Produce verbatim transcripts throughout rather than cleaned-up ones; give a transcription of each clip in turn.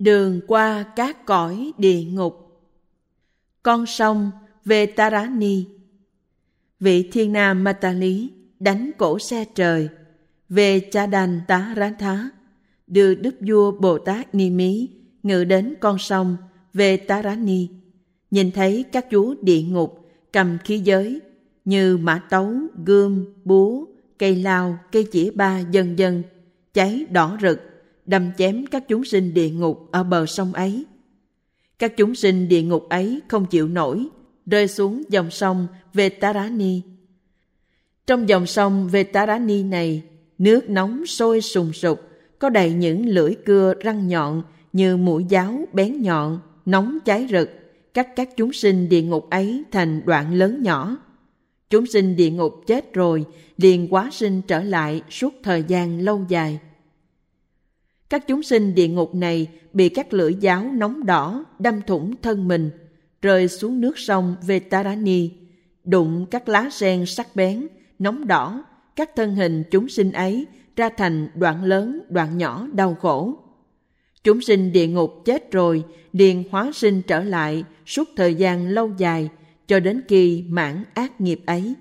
Đường qua các cõi địa ngục. Con sông Vetarani. Vị thiên nam Matali đánh cổ xe trời về Cha Đành Tá Rán Thá, đưa Đức Vua Bồ Tát Ni Mí ngự đến con sông Vetarani, nhìn thấy các chúa địa ngục cầm khí giới như mã tấu, gươm, búa, cây lao, cây chĩa ba vân vân cháy đỏ rực, đâm chém các chúng sinh địa ngục ở bờ sông ấy. Các chúng sinh địa ngục ấy không chịu nổi, rơi xuống dòng sông Vetarani. Trong dòng sông Vetarani này, nước nóng sôi sùng sục, có đầy những lưỡi cưa răng nhọn như mũi giáo bén nhọn, nóng cháy rực, cắt các chúng sinh địa ngục ấy thành đoạn lớn nhỏ. Chúng sinh địa ngục chết rồi, liền hóa sinh trở lại suốt thời gian lâu dài. Các chúng sinh địa ngục này bị các lưỡi giáo nóng đỏ đâm thủng thân mình, rơi xuống nước sông Vetarani, đụng các lá sen sắc bén, nóng đỏ, các thân hình chúng sinh ấy ra thành đoạn lớn, đoạn nhỏ đau khổ. Chúng sinh địa ngục chết rồi, liền hóa sinh trở lại suốt thời gian lâu dài, cho đến khi mãn ác nghiệp ấy.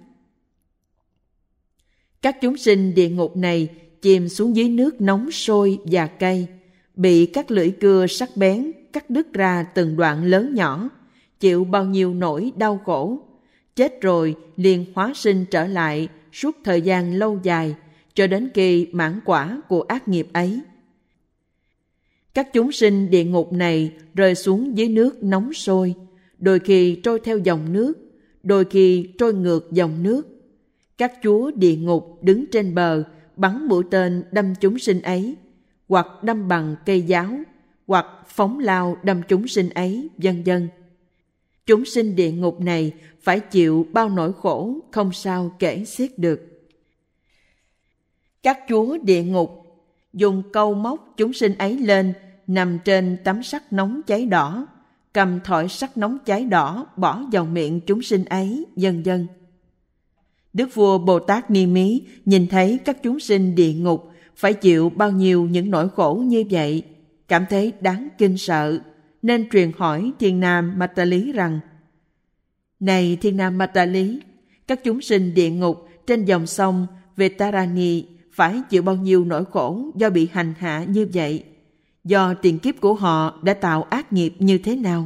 Các chúng sinh địa ngục này chìm xuống dưới nước nóng sôi và cay, bị các lưỡi cưa sắc bén cắt đứt ra từng đoạn lớn nhỏ, chịu bao nhiêu nỗi đau khổ. Chết rồi liền hóa sinh trở lại suốt thời gian lâu dài, cho đến khi mãn quả của ác nghiệp ấy. Các chúng sinh địa ngục này rơi xuống dưới nước nóng sôi, đôi khi trôi theo dòng nước, đôi khi trôi ngược dòng nước. Các chúa địa ngục đứng trên bờ, bắn mũi tên đâm chúng sinh ấy, hoặc đâm bằng cây giáo, hoặc phóng lao đâm chúng sinh ấy, vân vân. Chúng sinh địa ngục này phải chịu bao nỗi khổ không sao kể xiết được. Các chúa địa ngục dùng câu móc chúng sinh ấy lên, nằm trên tấm sắt nóng cháy đỏ, cầm thỏi sắt nóng cháy đỏ bỏ vào miệng chúng sinh ấy, vân vân. Đức vua Bồ Tát Ni Mí nhìn thấy các chúng sinh địa ngục phải chịu bao nhiêu những nỗi khổ như vậy, cảm thấy đáng kinh sợ, nên truyền hỏi thiên nam Matali rằng: Này thiên nam Matali, các chúng sinh địa ngục trên dòng sông Vetarani phải chịu bao nhiêu nỗi khổ do bị hành hạ như vậy? Do tiền kiếp của họ đã tạo ác nghiệp như thế nào?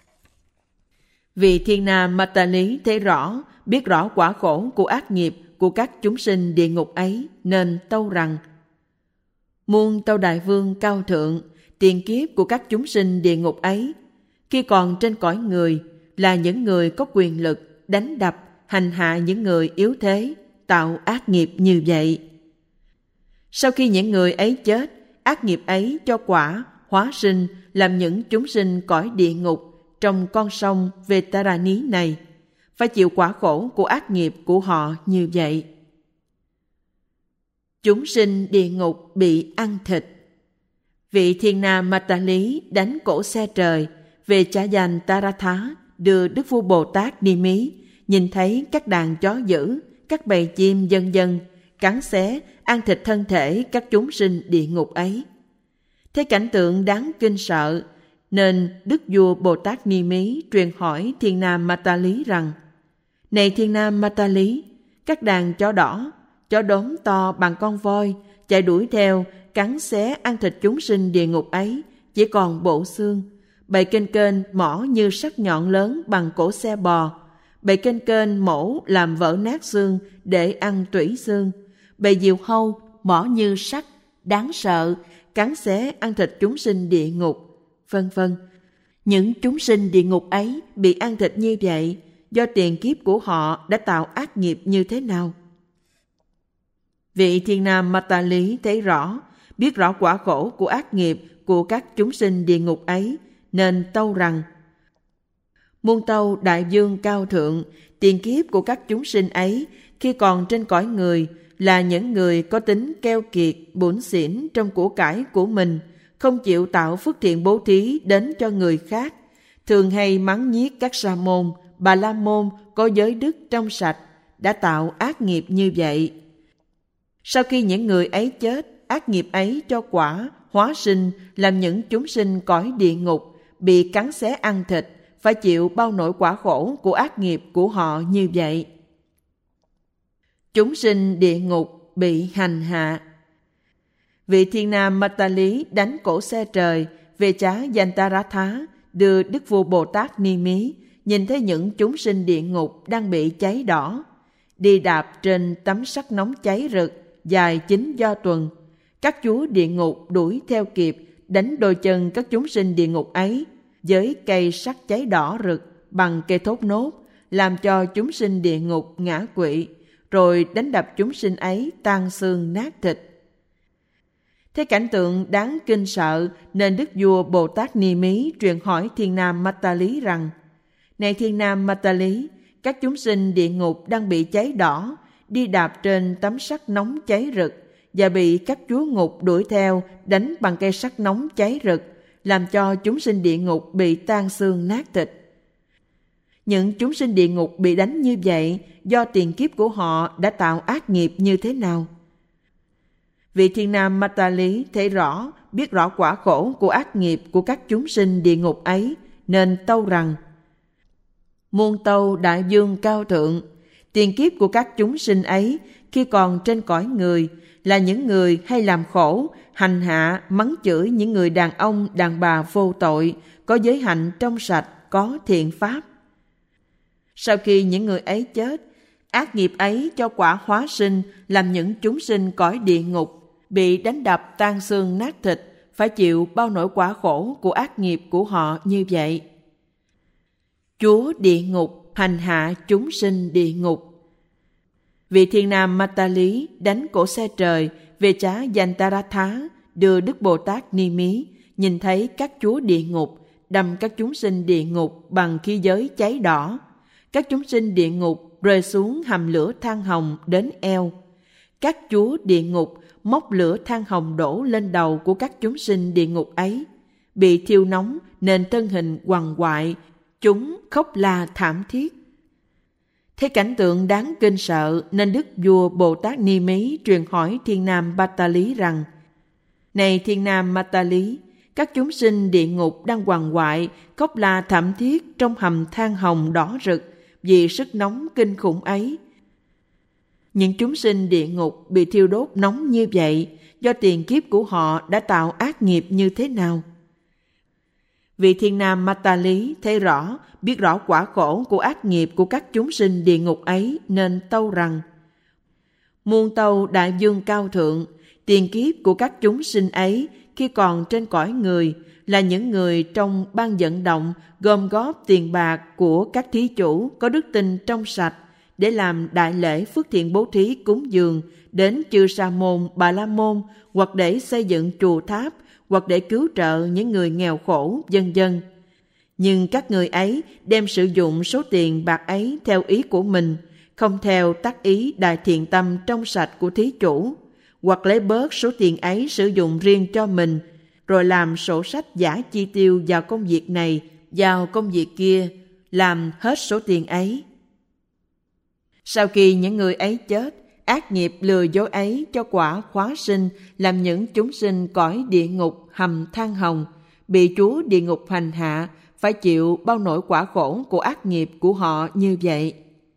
Vị thiên nam Matali thấy rõ, biết rõ quả khổ của ác nghiệp của các chúng sinh địa ngục ấy, nên tâu rằng: Muôn tâu đại vương cao thượng, tiền kiếp của các chúng sinh địa ngục ấy, khi còn trên cõi người, là những người có quyền lực, đánh đập, hành hạ những người yếu thế, tạo ác nghiệp như vậy. Sau khi những người ấy chết, ác nghiệp ấy cho quả, hóa sinh làm những chúng sinh cõi địa ngục trong con sông Vetarani này, phải chịu quả khổ của ác nghiệp của họ như vậy. Chúng sinh địa ngục bị ăn thịt. Vị thiên nam Matali đánh cổ xe trời về Cha Dành Taratha, đưa Đức vua Bồ Tát Ni Mí nhìn thấy các đàn chó dữ, các bầy chim vân vân cắn xé, ăn thịt thân thể các chúng sinh địa ngục ấy. Thấy cảnh tượng đáng kinh sợ, nên Đức vua Bồ Tát Ni Mí truyền hỏi thiên nam Matali rằng: Này thiên nam Matali, các đàn chó đỏ, chó đốm to bằng con voi chạy đuổi theo, cắn xé ăn thịt chúng sinh địa ngục ấy, chỉ còn bộ xương. Bầy kênh kênh mỏ như sắc nhọn lớn bằng cổ xe bò. Bầy kênh kênh mổ làm vỡ nát xương để ăn tủy xương. Bầy diều hâu mỏ như sắt, đáng sợ, cắn xé ăn thịt chúng sinh địa ngục, vân vân. Những chúng sinh địa ngục ấy bị ăn thịt như vậy, do tiền kiếp của họ đã tạo ác nghiệp như thế nào? Vị thiên nam Matali thấy rõ, biết rõ quả khổ của ác nghiệp của các chúng sinh địa ngục ấy, nên tâu rằng: Muôn tâu đại vương cao thượng, tiền kiếp của các chúng sinh ấy khi còn trên cõi người là những người có tính keo kiệt, bủn xỉn trong của cải của mình, không chịu tạo phước thiện bố thí đến cho người khác, thường hay mắng nhiếc các sa môn, bà la môn có giới đức trong sạch, đã tạo ác nghiệp như vậy. Sau khi những người ấy chết, ác nghiệp ấy cho quả, hóa sinh làm những chúng sinh cõi địa ngục bị cắn xé ăn thịt, phải chịu bao nỗi quả khổ của ác nghiệp của họ như vậy. Chúng sinh địa ngục bị hành hạ. Vị thiên nam Matali đánh cổ xe trời về chá Yantaratha đưa Đức Vua Bồ Tát Ni Mí nhìn thấy những chúng sinh địa ngục đang bị cháy đỏ, đi đạp trên tấm sắt nóng cháy rực dài chín do tuần. Các chúa địa ngục đuổi theo kịp, đánh đôi chân các chúng sinh địa ngục ấy với cây sắt cháy đỏ rực bằng cây thốt nốt, làm cho chúng sinh địa ngục ngã quỵ, rồi đánh đập chúng sinh ấy tan xương nát thịt. Thế cảnh tượng đáng kinh sợ nên Đức Vua Bồ Tát Ni Mí truyền hỏi thiên nam Matali rằng: Này thiên nam Matali, các chúng sinh địa ngục đang bị cháy đỏ, đi đạp trên tấm sắt nóng cháy rực và bị các chúa ngục đuổi theo đánh bằng cây sắt nóng cháy rực, làm cho chúng sinh địa ngục bị tan xương nát thịt. Những chúng sinh địa ngục bị đánh như vậy do tiền kiếp của họ đã tạo ác nghiệp như thế nào? Vị thiên nam Matali thấy rõ, biết rõ quả khổ của ác nghiệp của các chúng sinh địa ngục ấy, nên tâu rằng: Muôn tâu đại dương cao thượng, tiền kiếp của các chúng sinh ấy khi còn trên cõi người là những người hay làm khổ, hành hạ, mắng chửi những người đàn ông, đàn bà vô tội, có giới hạnh trong sạch, có thiện pháp. Sau khi những người ấy chết, ác nghiệp ấy cho quả hóa sinh làm những chúng sinh cõi địa ngục bị đánh đập tan xương nát thịt, phải chịu bao nỗi quả khổ của ác nghiệp của họ như vậy. Chúa địa ngục hành hạ chúng sinh địa ngục. Vị thiên nam Matali đánh cổ xe trời về chá Yantaratha đưa Đức Bồ Tát Ni Mí nhìn thấy các chúa địa ngục đâm các chúng sinh địa ngục bằng khí giới cháy đỏ. Các chúng sinh địa ngục rơi xuống hầm lửa than hồng đến eo. Các chúa địa ngục móc lửa than hồng đổ lên đầu của các chúng sinh địa ngục ấy. Bị thiêu nóng nên thân hình quằn quại, chúng khóc la thảm thiết. Thấy cảnh tượng đáng kinh sợ nên Đức Vua Bồ Tát Ni Mí truyền hỏi thiên nam Matali rằng: Này thiên nam Matali, các chúng sinh địa ngục đang quằn quại, khóc la thảm thiết trong hầm than hồng đỏ rực vì sức nóng kinh khủng ấy. Những chúng sinh địa ngục bị thiêu đốt nóng như vậy do tiền kiếp của họ đã tạo ác nghiệp như thế nào? Vị thiên nam Matali thấy rõ, biết rõ quả khổ của ác nghiệp của các chúng sinh địa ngục ấy, nên tâu rằng: Muôn tâu đại dương cao thượng, tiền kiếp của các chúng sinh ấy khi còn trên cõi người là những người trong ban vận động gom góp tiền bạc của các thí chủ có đức tin trong sạch để làm đại lễ phước thiện bố thí cúng dường đến chư sa môn, bà la môn, hoặc để xây dựng chùa tháp, hoặc để cứu trợ những người nghèo khổ, vân vân. Nhưng các người ấy đem sử dụng số tiền bạc ấy theo ý của mình, không theo tác ý đại thiện tâm trong sạch của thí chủ, hoặc lấy bớt số tiền ấy sử dụng riêng cho mình, rồi làm sổ sách giả chi tiêu vào công việc này, vào công việc kia, làm hết số tiền ấy. Sau khi những người ấy chết, ác nghiệp lừa dối ấy cho quả khóa sinh làm những chúng sinh cõi địa ngục hầm than hồng, bị chúa địa ngục hành hạ, phải chịu bao nỗi quả khổ của ác nghiệp của họ như vậy.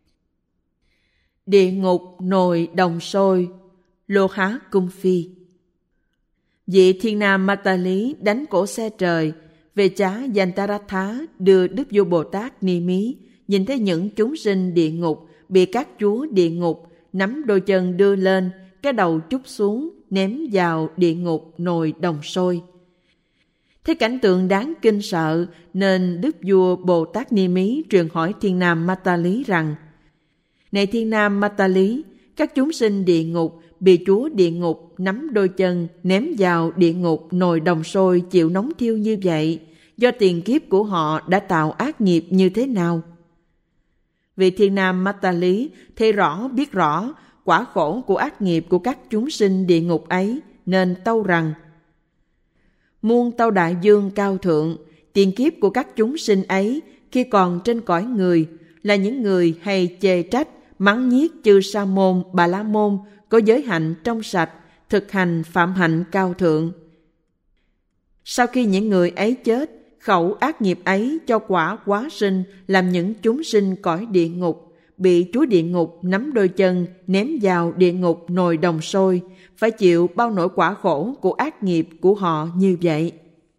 Địa ngục nồi đồng sôi, Lô Há Cung Phi. Vị thiên nam Matali đánh cổ xe trời về chá Yantaratha đưa Đức Vua Bồ Tát Ni Mí nhìn thấy những chúng sinh địa ngục bị các chúa địa ngục nắm đôi chân đưa lên, cái đầu trút xuống, ném vào địa ngục nồi đồng sôi. Thế cảnh tượng đáng kinh sợ nên Đức Vua Bồ Tát Ni Mí truyền hỏi thiên nam Matali rằng: Này thiên nam Matali, các chúng sinh địa ngục bị chúa địa ngục nắm đôi chân ném vào địa ngục nồi đồng sôi chịu nóng thiêu như vậy do tiền kiếp của họ đã tạo ác nghiệp như thế nào? Vị thiên nam Matali thấy rõ, biết rõ quả khổ của ác nghiệp của các chúng sinh địa ngục ấy, nên tâu rằng: Muôn tâu đại dương cao thượng, tiền kiếp của các chúng sinh ấy khi còn trên cõi người là những người hay chê trách, mắng nhiếc chư sa môn, bà la môn có giới hạnh trong sạch, thực hành phạm hạnh cao thượng. Sau khi những người ấy chết, khẩu ác nghiệp ấy cho quả hóa sinh làm những chúng sinh cõi địa ngục, bị chúa địa ngục nắm đôi chân ném vào địa ngục nồi đồng sôi, phải chịu bao nỗi quả khổ của ác nghiệp của họ như vậy.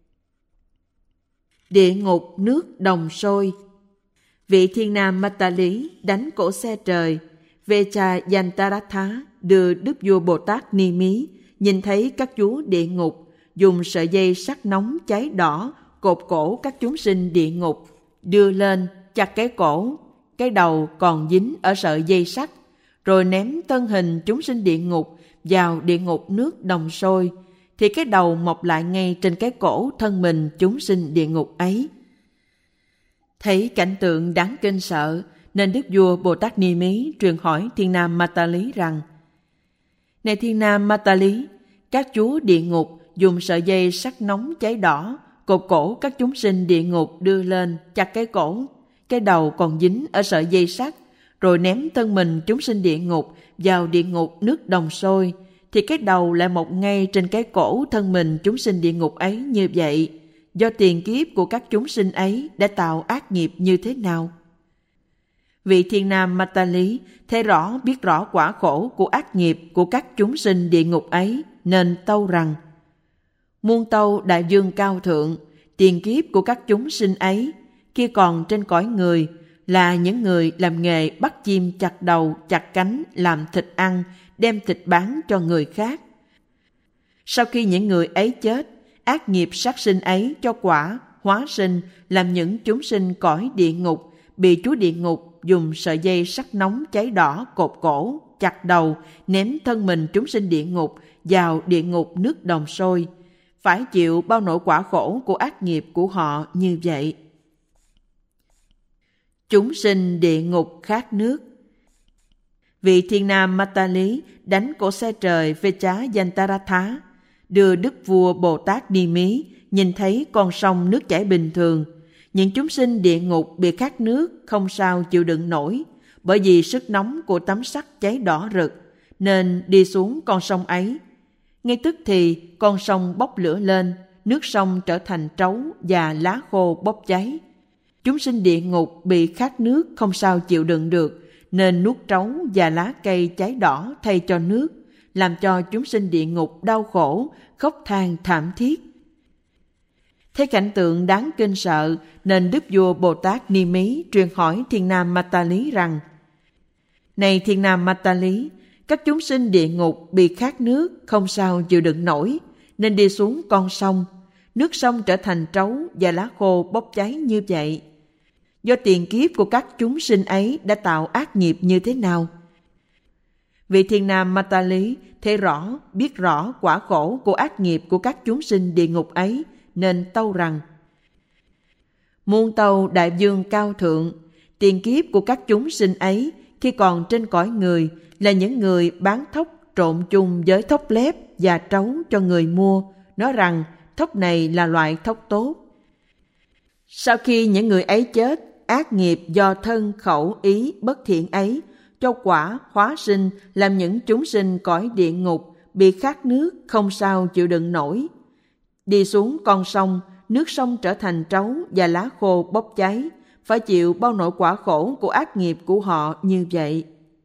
Địa ngục nước đồng sôi. Vị thiên nam Mata Lý đánh cổ xe trời Vechayantaratha đưa Đức vua Bồ Tát Ni Mí nhìn thấy các chúa địa ngục dùng sợi dây sắt nóng cháy đỏ cột cổ các chúng sinh địa ngục, đưa lên chặt cái cổ, cái đầu còn dính ở sợi dây sắt, rồi ném thân hình chúng sinh địa ngục vào địa ngục nước đồng sôi, thì cái đầu mọc lại ngay trên cái cổ thân mình chúng sinh địa ngục ấy. Thấy cảnh tượng đáng kinh sợ, nên Đức vua Bồ Tát Ni Mí truyền hỏi thiên nam Mata Lý rằng: Này thiên nam Mata Lý, các chúa địa ngục dùng sợi dây sắt nóng cháy đỏ cột cổ các chúng sinh địa ngục đưa lên chặt cái cổ, cái đầu còn dính ở sợi dây sắt, rồi ném thân mình chúng sinh địa ngục vào địa ngục nước đồng sôi, thì cái đầu lại mọc ngay trên cái cổ thân mình chúng sinh địa ngục ấy như vậy, do tiền kiếp của các chúng sinh ấy đã tạo ác nghiệp như thế nào? Vị thiên nam Mata Lý thấy rõ biết rõ quả khổ của ác nghiệp của các chúng sinh địa ngục ấy, nên tâu rằng: Muôn tâu đại dương cao thượng, tiền kiếp của các chúng sinh ấy khi còn trên cõi người là những người làm nghề bắt chim chặt đầu chặt cánh làm thịt ăn, đem thịt bán cho người khác. Sau khi những người ấy chết, ác nghiệp sát sinh ấy cho quả hóa sinh làm những chúng sinh cõi địa ngục, bị chúa địa ngục dùng sợi dây sắt nóng cháy đỏ cột cổ, chặt đầu, ném thân mình chúng sinh địa ngục vào địa ngục nước đồng sôi, phải chịu bao nỗi quả khổ của ác nghiệp của họ như vậy. Chúng sinh địa ngục khát nước. Vị thiên nam Mata Lý đánh cổ xe trời Vechayantaratha đưa Đức vua Bồ Tát Ni Mí nhìn thấy con sông nước chảy bình thường, những chúng sinh địa ngục bị khát nước không sao chịu đựng nổi, bởi vì sức nóng của tấm sắt cháy đỏ rực, nên đi xuống con sông ấy. Ngay tức thì con sông bốc lửa lên, nước sông trở thành trấu và lá khô bốc cháy. Chúng sinh địa ngục bị khát nước không sao chịu đựng được, nên nuốt trấu và lá cây cháy đỏ thay cho nước, làm cho chúng sinh địa ngục đau khổ, khóc than thảm thiết. Thấy cảnh tượng đáng kinh sợ, nên Đức vua Bồ Tát Ni Mí truyền hỏi thiên nam Mata Lý rằng: Này thiên nam Mata Lý, các chúng sinh địa ngục bị khát nước không sao chịu đựng nổi, nên đi xuống con sông. Nước sông trở thành trấu và lá khô bốc cháy như vậy. Do tiền kiếp của các chúng sinh ấy đã tạo ác nghiệp như thế nào? Vị thiên nam Mata Lý thấy rõ, biết rõ quả khổ của ác nghiệp của các chúng sinh địa ngục ấy, nên tâu rằng: Muôn tâu đại dương cao thượng, tiền kiếp của các chúng sinh ấy khi còn trên cõi người là những người bán thóc trộn chung với thóc lép và trấu cho người mua, nói rằng thóc này là loại thóc tốt. Sau khi những người ấy chết, ác nghiệp do thân khẩu ý bất thiện ấy cho quả hóa sinh làm những chúng sinh cõi địa ngục bị khát nước không sao chịu đựng nổi. Đi xuống con sông, nước sông trở thành trấu và lá khô bốc cháy, phải chịu bao nỗi quả khổ của ác nghiệp của họ như vậy.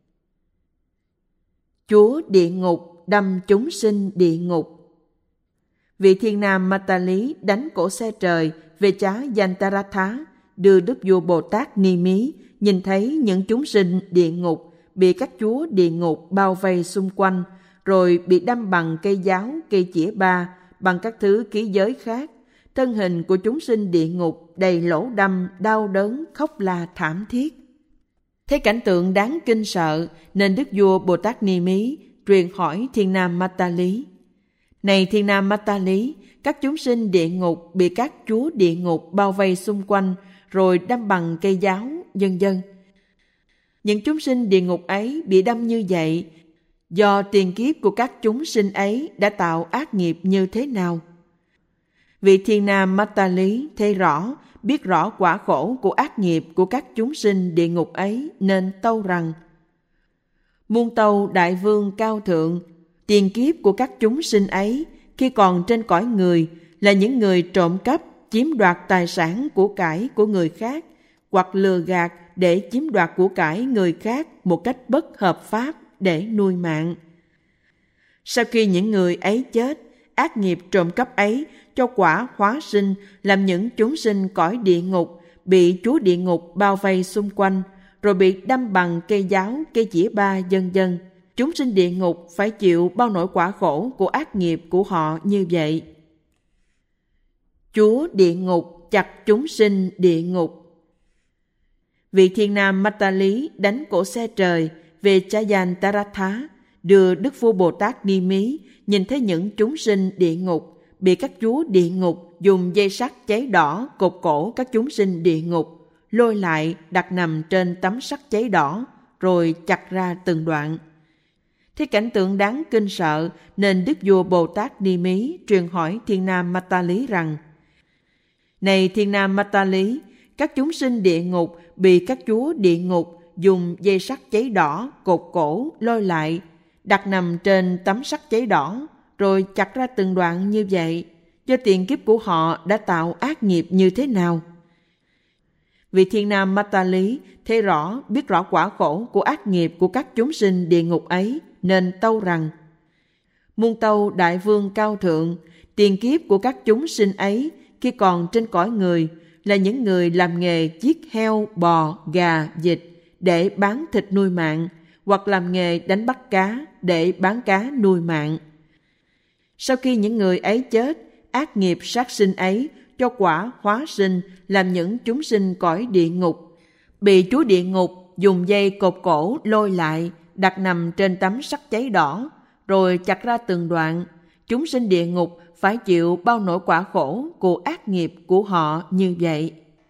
Chúa địa ngục đâm chúng sinh địa ngục. Vị thiên nam Mata Lý đánh cổ xe trời Vechayantaratha đưa Đức vua Bồ Tát Ni Mí nhìn thấy những chúng sinh địa ngục bị các chúa địa ngục bao vây xung quanh, rồi bị đâm bằng cây giáo, cây chĩa ba, bằng các thứ ký giới khác. Thân hình của chúng sinh địa ngục đầy lỗ đâm, đau đớn, khóc la thảm thiết. Thấy cảnh tượng đáng kinh sợ, nên Đức vua Bồ Tát Ni Mí truyền hỏi thiên nam Mata Lý: Này thiên nam Mata Lý, các chúng sinh địa ngục bị các chúa địa ngục bao vây xung quanh, rồi đâm bằng cây giáo, vân vân. Những chúng sinh địa ngục ấy bị đâm như vậy, do tiền kiếp của các chúng sinh ấy đã tạo ác nghiệp như thế nào? Vị thiên nam Mata Lý thấy rõ, biết rõ quả khổ của ác nghiệp của các chúng sinh địa ngục ấy, nên tâu rằng: Muôn tâu đại vương cao thượng, tiền kiếp của các chúng sinh ấy khi còn trên cõi người là những người trộm cắp, chiếm đoạt tài sản của cải của người khác, hoặc lừa gạt để chiếm đoạt của cải người khác một cách bất hợp pháp để nuôi mạng. Sau khi những người ấy chết, ác nghiệp trộm cắp ấy cho quả hóa sinh làm những chúng sinh cõi địa ngục bị chúa địa ngục bao vây xung quanh, rồi bị đâm bằng cây giáo, cây chĩa ba, vân vân. Chúng sinh địa ngục phải chịu bao nỗi quả khổ của ác nghiệp của họ như vậy. Chúa địa ngục chặt chúng sinh địa ngục. Vị thiên nam Mata Lý đánh cổ xe trời về Chayantaratha, đưa Đức Vua Bồ Tát Ni Mí nhìn thấy những chúng sinh địa ngục bị các chúa địa ngục dùng dây sắt cháy đỏ cột cổ các chúng sinh địa ngục, lôi lại đặt nằm trên tấm sắt cháy đỏ, rồi chặt ra từng đoạn. Thế cảnh tượng đáng kinh sợ nên Đức Vua Bồ Tát Ni Mí truyền hỏi thiên nam Mata Lý rằng: Này thiên nam Mata Lý, các chúng sinh địa ngục bị các chúa địa ngục dùng dây sắt cháy đỏ cột cổ lôi lại, đặt nằm trên tấm sắt cháy đỏ, rồi chặt ra từng đoạn như vậy, do tiền kiếp của họ đã tạo ác nghiệp như thế nào? Vị thiên nam Mata Lý thấy rõ, biết rõ quả khổ của ác nghiệp của các chúng sinh địa ngục ấy, nên tâu rằng: Muôn tâu đại vương cao thượng, tiền kiếp của các chúng sinh ấy khi còn trên cõi người là những người làm nghề giết heo, bò, gà, vịt để bán thịt nuôi mạng, hoặc làm nghề đánh bắt cá để bán cá nuôi mạng. Sau khi những người ấy chết, ác nghiệp sát sinh ấy cho quả hóa sinh làm những chúng sinh cõi địa ngục, bị chúa địa ngục dùng dây cột cổ lôi lại, đặt nằm trên tấm sắt cháy đỏ, rồi chặt ra từng đoạn. Chúng sinh địa ngục phải chịu bao nỗi quả khổ của ác nghiệp của họ như vậy.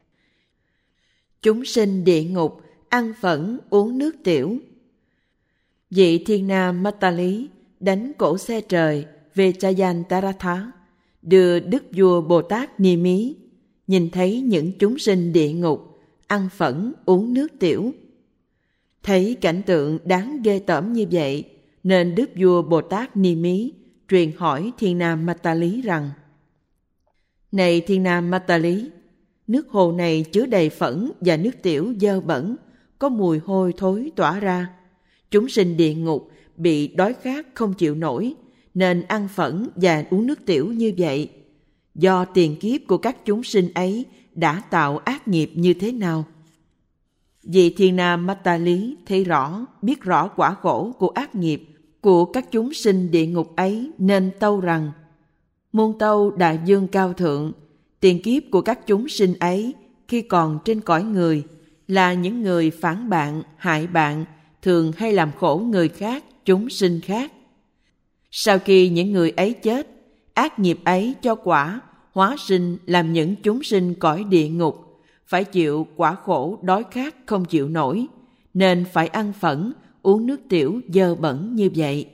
Chúng sinh địa ngục ăn phẫn uống nước tiểu. Vị thiên nam Mata Lý đánh cổ xe trời về Chayantaratha, đưa Đức Vua Bồ Tát Ni Mí nhìn thấy những chúng sinh địa ngục ăn phẫn uống nước tiểu. Thấy cảnh tượng đáng ghê tởm như vậy, nên Đức Vua Bồ Tát Ni Mí truyền hỏi thiên nam Mata Lý rằng: Này thiên nam Mata Lý, nước hồ này chứa đầy phẫn và nước tiểu dơ bẩn, có mùi hôi thối tỏa ra. Chúng sinh địa ngục bị đói khát không chịu nổi, nên ăn phẫn và uống nước tiểu như vậy. Do tiền kiếp của các chúng sinh ấy đã tạo ác nghiệp như thế nào? Vị thiên nam Mata Lý thấy rõ, biết rõ quả khổ của ác nghiệp của các chúng sinh địa ngục ấy, nên tâu rằng: Muôn tâu đại vương cao thượng, tiền kiếp của các chúng sinh ấy khi còn trên cõi người là những người phản bạn, hại bạn, thường hay làm khổ người khác, chúng sinh khác. Sau khi những người ấy chết, ác nghiệp ấy cho quả hóa sinh làm những chúng sinh cõi địa ngục phải chịu quả khổ đói khát không chịu nổi, nên phải ăn phẫn uống nước tiểu dơ bẩn như vậy.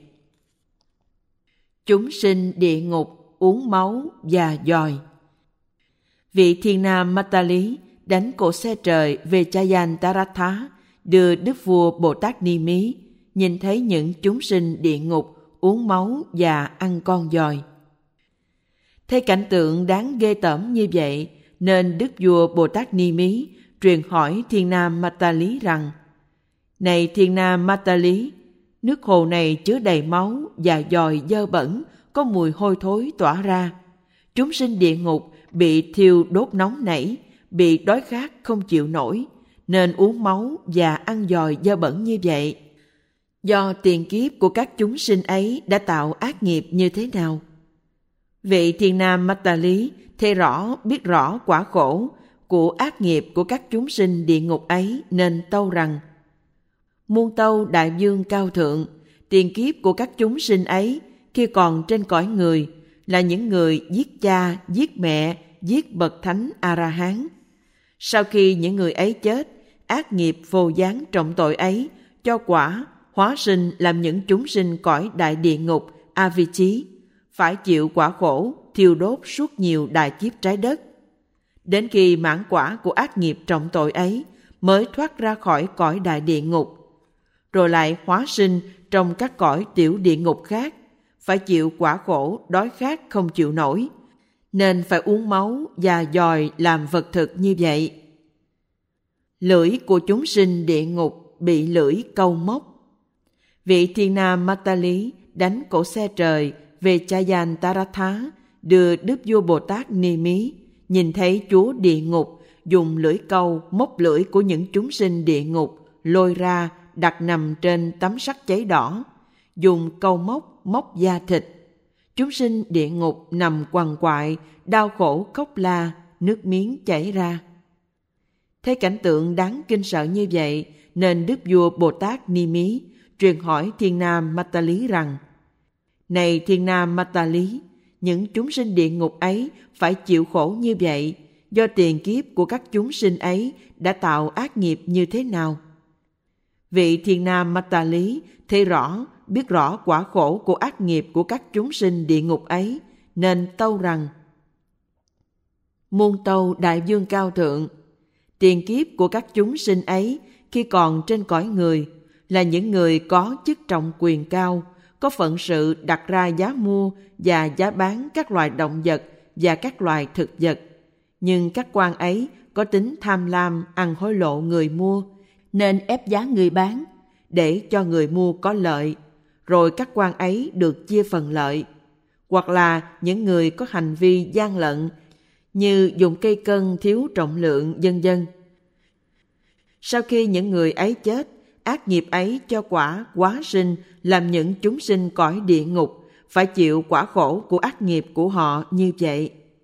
Chúng sinh địa ngục uống máu và dòi. Vị thiên nam Mata Lý đánh cổ xe trời về Chayantaratha, đưa Đức Vua Bồ Tát Ni Mí nhìn thấy những chúng sinh địa ngục uống máu và ăn con dòi. Thấy cảnh tượng đáng ghê tởm như vậy, nên Đức Vua Bồ Tát Ni Mí truyền hỏi thiên nam Mata Lý rằng: Này thiên nam Mata Lý, nước hồ này chứa đầy máu và dòi dơ bẩn, có mùi hôi thối tỏa ra. Chúng sinh địa ngục bị thiêu đốt nóng nảy, bị đói khát không chịu nổi, nên uống máu và ăn dòi dơ bẩn như vậy. Do tiền kiếp của các chúng sinh ấy đã tạo ác nghiệp như thế nào? Vị thiên nam Mata Lý thấy rõ, biết rõ quả khổ của ác nghiệp của các chúng sinh địa ngục ấy, nên tâu rằng: Muôn tâu đại vương cao thượng, tiền kiếp của các chúng sinh ấy khi còn trên cõi người là những người giết cha, giết mẹ, giết bậc thánh A-ra-hán. Sau khi những người ấy chết, ác nghiệp vô gián trọng tội ấy cho quả hóa sinh làm những chúng sinh cõi đại địa ngục A-vi-chí, phải chịu quả khổ thiêu đốt suốt nhiều đại kiếp trái đất. Đến khi mãn quả của ác nghiệp trọng tội ấy mới thoát ra khỏi cõi đại địa ngục, rồi lại hóa sinh trong các cõi tiểu địa ngục khác, phải chịu quả khổ đói khát không chịu nổi, nên phải uống máu và giòi làm vật thực như vậy. Lưỡi của chúng sinh địa ngục bị lưỡi câu móc. Vị thiên nam Matali đánh cổ xe trời về Chayantaratha đưa Đức Vua Bồ Tát Ni Mí nhìn thấy Chúa địa ngục dùng lưỡi câu móc lưỡi của những chúng sinh địa ngục lôi ra đặt nằm trên tấm sắt cháy đỏ, dùng câu móc móc da thịt. Chúng sinh địa ngục nằm quằn quại, đau khổ khóc la, nước miếng chảy ra. Thấy cảnh tượng đáng kinh sợ như vậy, nên Đức Vua Bồ Tát Ni Mí truyền hỏi Thiên Nam Matali rằng: Này Thiên Nam Matali, những chúng sinh địa ngục ấy phải chịu khổ như vậy do tiền kiếp của các chúng sinh ấy đã tạo ác nghiệp như thế nào? Vị Thiên Nam Matali thấy rõ, biết rõ quả khổ của ác nghiệp của các chúng sinh địa ngục ấy, nên tâu rằng: Muôn tâu đại vương cao thượng, tiền kiếp của các chúng sinh ấy khi còn trên cõi người là những người có chức trọng quyền cao, có phận sự đặt ra giá mua và giá bán các loài động vật và các loài thực vật. Nhưng các quan ấy có tính tham lam, ăn hối lộ người mua, nên ép giá người bán để cho người mua có lợi, rồi các quan ấy được chia phần lợi. Hoặc là những người có hành vi gian lận như dùng cây cân thiếu trọng lượng, vân vân. Sau khi những người ấy chết, ác nghiệp ấy cho quả quá sinh làm những chúng sinh cõi địa ngục phải chịu quả khổ của ác nghiệp của họ như vậy.